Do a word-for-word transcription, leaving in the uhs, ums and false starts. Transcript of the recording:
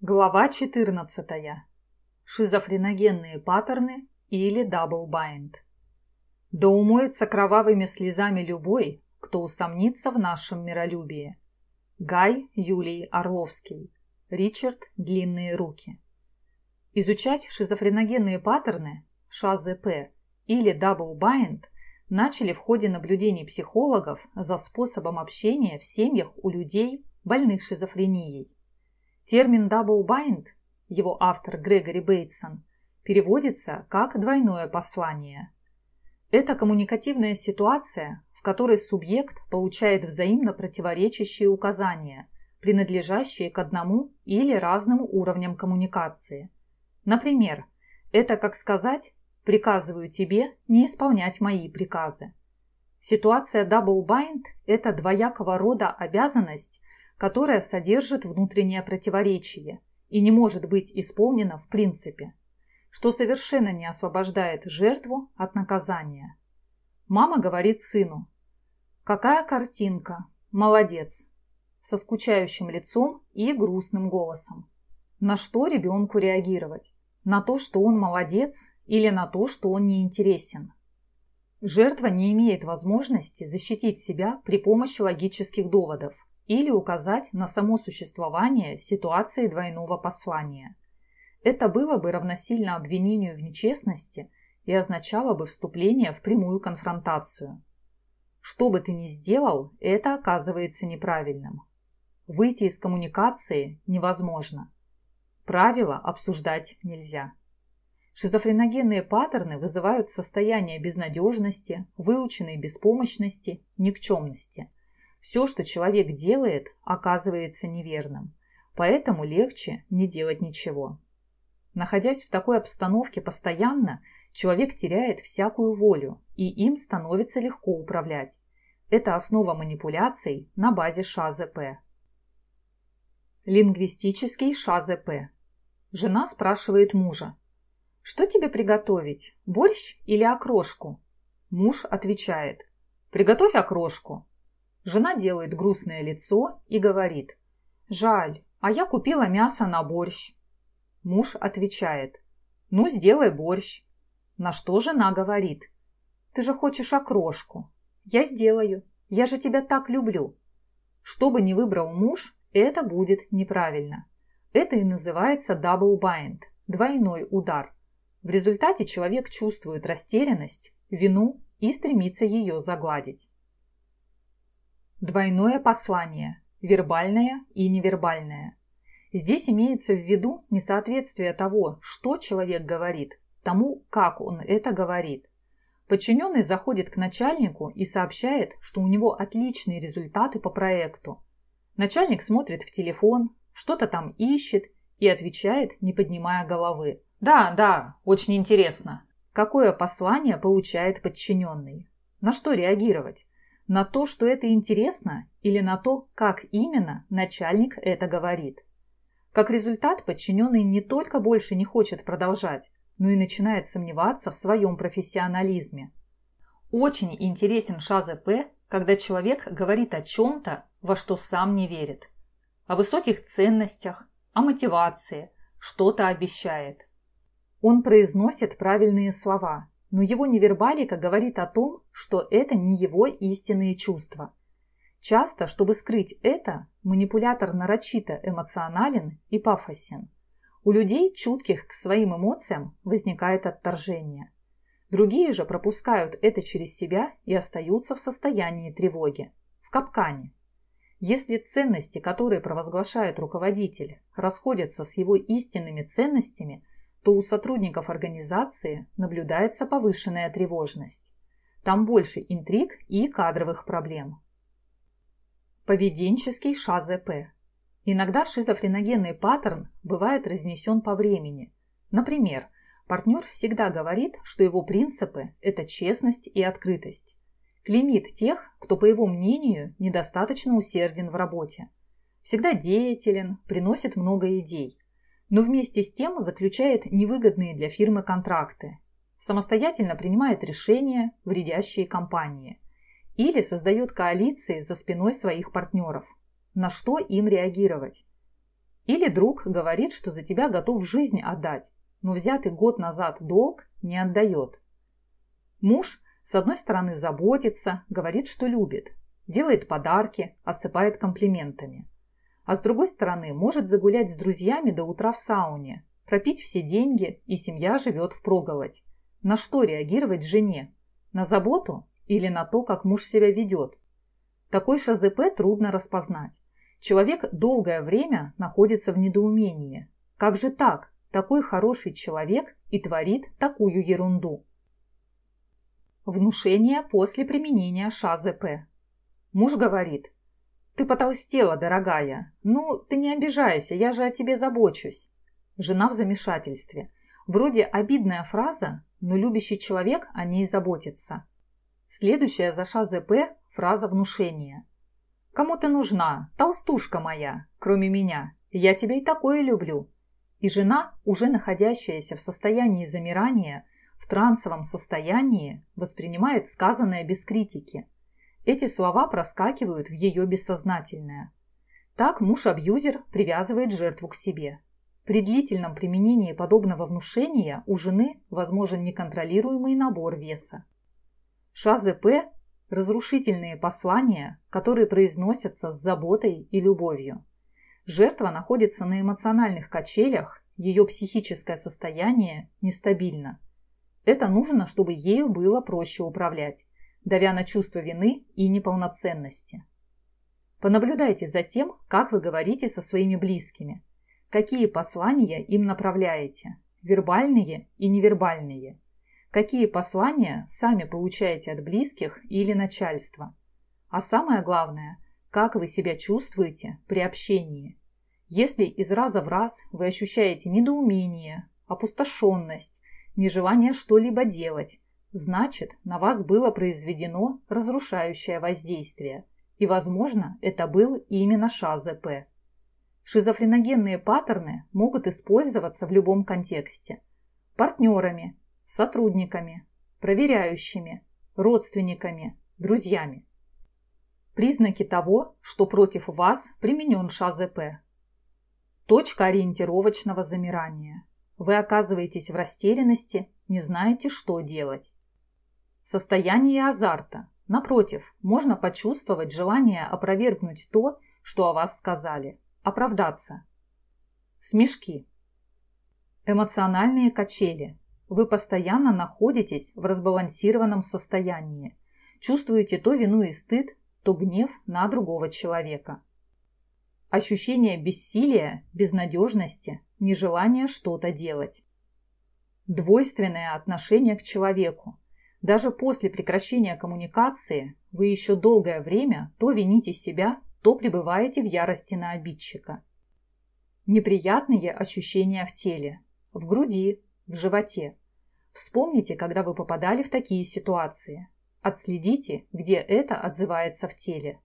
Глава четырнадцатая. Шизофреногенные паттерны или дабл-байнд. Да умоется кровавыми слезами любой, кто усомнится в нашем миролюбии. Гай Юлий Орловский. Ричард Длинные руки. Изучать шизофреногенные паттерны, ШАЗП, или дабл-байнд начали в ходе наблюдений психологов за способом общения в семьях у людей, больных шизофренией. Термин «дабл-байнд», его автор Грегори Бейтсон, переводится как «двойное послание». Это коммуникативная ситуация, в которой субъект получает взаимно противоречащие указания, принадлежащие к одному или разным уровням коммуникации. Например, это как сказать «приказываю тебе не исполнять мои приказы». Ситуация дабл-байнд – это двоякого рода обязанность, которая содержит внутреннее противоречие и не может быть исполнена в принципе, что совершенно не освобождает жертву от наказания. Мама говорит сыну: «Какая картинка! Молодец!» со скучающим лицом и грустным голосом. На что ребенку реагировать? На то, что он молодец, или на то, что он неинтересен? Жертва не имеет возможности защитить себя при помощи логических доводов или указать на само существование ситуации двойного послания. Это было бы равносильно обвинению в нечестности и означало бы вступление в прямую конфронтацию. Что бы ты ни сделал, это оказывается неправильным. Выйти из коммуникации невозможно. Правила обсуждать нельзя. Шизофреногенные паттерны вызывают состояние безнадежности, выученной беспомощности, никчемности. Все, что человек делает, оказывается неверным, поэтому легче не делать ничего. Находясь в такой обстановке постоянно, человек теряет всякую волю, и им становится легко управлять. Это основа манипуляций на базе ШАЗП. Лингвистический ШАЗП. Жена спрашивает мужа: «Что тебе приготовить, борщ или окрошку?» Муж отвечает: «Приготовь окрошку». Жена делает грустное лицо и говорит: «Жаль, а я купила мясо на борщ». Муж отвечает: «Ну, сделай борщ». На что жена говорит: «Ты же хочешь окрошку. Я сделаю. Я же тебя так люблю». Что бы ни выбрал муж, это будет неправильно. Это и называется дабл-байнд, двойной удар. В результате человек чувствует растерянность, вину и стремится ее загладить. Двойное послание, вербальное и невербальное. Здесь имеется в виду несоответствие того, что человек говорит, тому, как он это говорит. Подчиненный заходит к начальнику и сообщает, что у него отличные результаты по проекту. Начальник смотрит в телефон, что-то там ищет и отвечает, не поднимая головы: «Да, да, очень интересно». Какое послание получает подчиненный? На что реагировать? На то, что это интересно, или на то, как именно начальник это говорит? Как результат, подчиненный не только больше не хочет продолжать, но и начинает сомневаться в своем профессионализме. Очень интересен ШАЗП, когда человек говорит о чем-то, во что сам не верит. О высоких ценностях, о мотивации, что-то обещает. Он произносит правильные слова, но его невербалика говорит о том, что это не его истинные чувства. Часто, чтобы скрыть это, манипулятор нарочито эмоционален и пафосен. У людей, чутких к своим эмоциям, возникает отторжение. Другие же пропускают это через себя и остаются в состоянии тревоги, в капкане. Если ценности, которые провозглашает руководитель, расходятся с его истинными ценностями, то у сотрудников организации наблюдается повышенная тревожность. Там больше интриг и кадровых проблем. Поведенческий ШАЗП. Иногда шизофреногенный паттерн бывает разнесен по времени. Например, партнер всегда говорит, что его принципы – это честность и открытость. Клеймит тех, кто, по его мнению, недостаточно усерден в работе. Всегда деятелен, приносит много идей. Но вместе с тем заключает невыгодные для фирмы контракты, самостоятельно принимает решения, вредящие компании, или создает коалиции за спиной своих партнеров. На что им реагировать? Или друг говорит, что за тебя готов жизнь отдать, но взятый год назад долг не отдает. Муж, с одной стороны, заботится, говорит, что любит, делает подарки, осыпает комплиментами. А с другой стороны, может загулять с друзьями до утра в сауне, пропить все деньги, и семья живет впроголодь. На что реагировать жене? На заботу или на то, как муж себя ведет? Такой ШЗП трудно распознать. Человек долгое время находится в недоумении. Как же так? Такой хороший человек и творит такую ерунду. Внушение после применения ШЗП. Муж говорит: «Ты потолстела, дорогая. Ну, ты не обижайся, я же о тебе забочусь». Жена в замешательстве. Вроде обидная фраза, но любящий человек о ней заботится. Следующая за ШЗП фраза внушения. «Кому ты нужна, толстушка моя, кроме меня? Я тебя и такое люблю». И жена, уже находящаяся в состоянии замирания, в трансовом состоянии, воспринимает сказанное без критики. Эти слова проскакивают в ее бессознательное. Так муж-абьюзер привязывает жертву к себе. При длительном применении подобного внушения у жены возможен неконтролируемый набор веса. ШЗП – разрушительные послания, которые произносятся с заботой и любовью. Жертва находится на эмоциональных качелях, ее психическое состояние нестабильно. Это нужно, чтобы ею было проще управлять, давя на чувство вины и неполноценности. Понаблюдайте за тем, как вы говорите со своими близкими, какие послания им направляете, вербальные и невербальные, какие послания сами получаете от близких или начальства. А самое главное, как вы себя чувствуете при общении. Если из раза в раз вы ощущаете недоумение, опустошенность, нежелание что-либо делать, значит, на вас было произведено разрушающее воздействие, и, возможно, это был именно ШЗП. Шизофреногенные паттерны могут использоваться в любом контексте. Партнерами, сотрудниками, проверяющими, родственниками, друзьями. Признаки того, что против вас применен ШЗП. Точка ориентировочного замирания. Вы оказываетесь в растерянности, не знаете, что делать. Состояние азарта. Напротив, можно почувствовать желание опровергнуть то, что о вас сказали, оправдаться. Смешки. Эмоциональные качели. Вы постоянно находитесь в разбалансированном состоянии. Чувствуете то вину и стыд, то гнев на другого человека. Ощущение бессилия, безнадежности, нежелание что-то делать. Двойственное отношение к человеку. Даже после прекращения коммуникации вы еще долгое время то вините себя, то пребываете в ярости на обидчика. Неприятные ощущения в теле, в груди, в животе. Вспомните, когда вы попадали в такие ситуации. Отследите, где это отзывается в теле.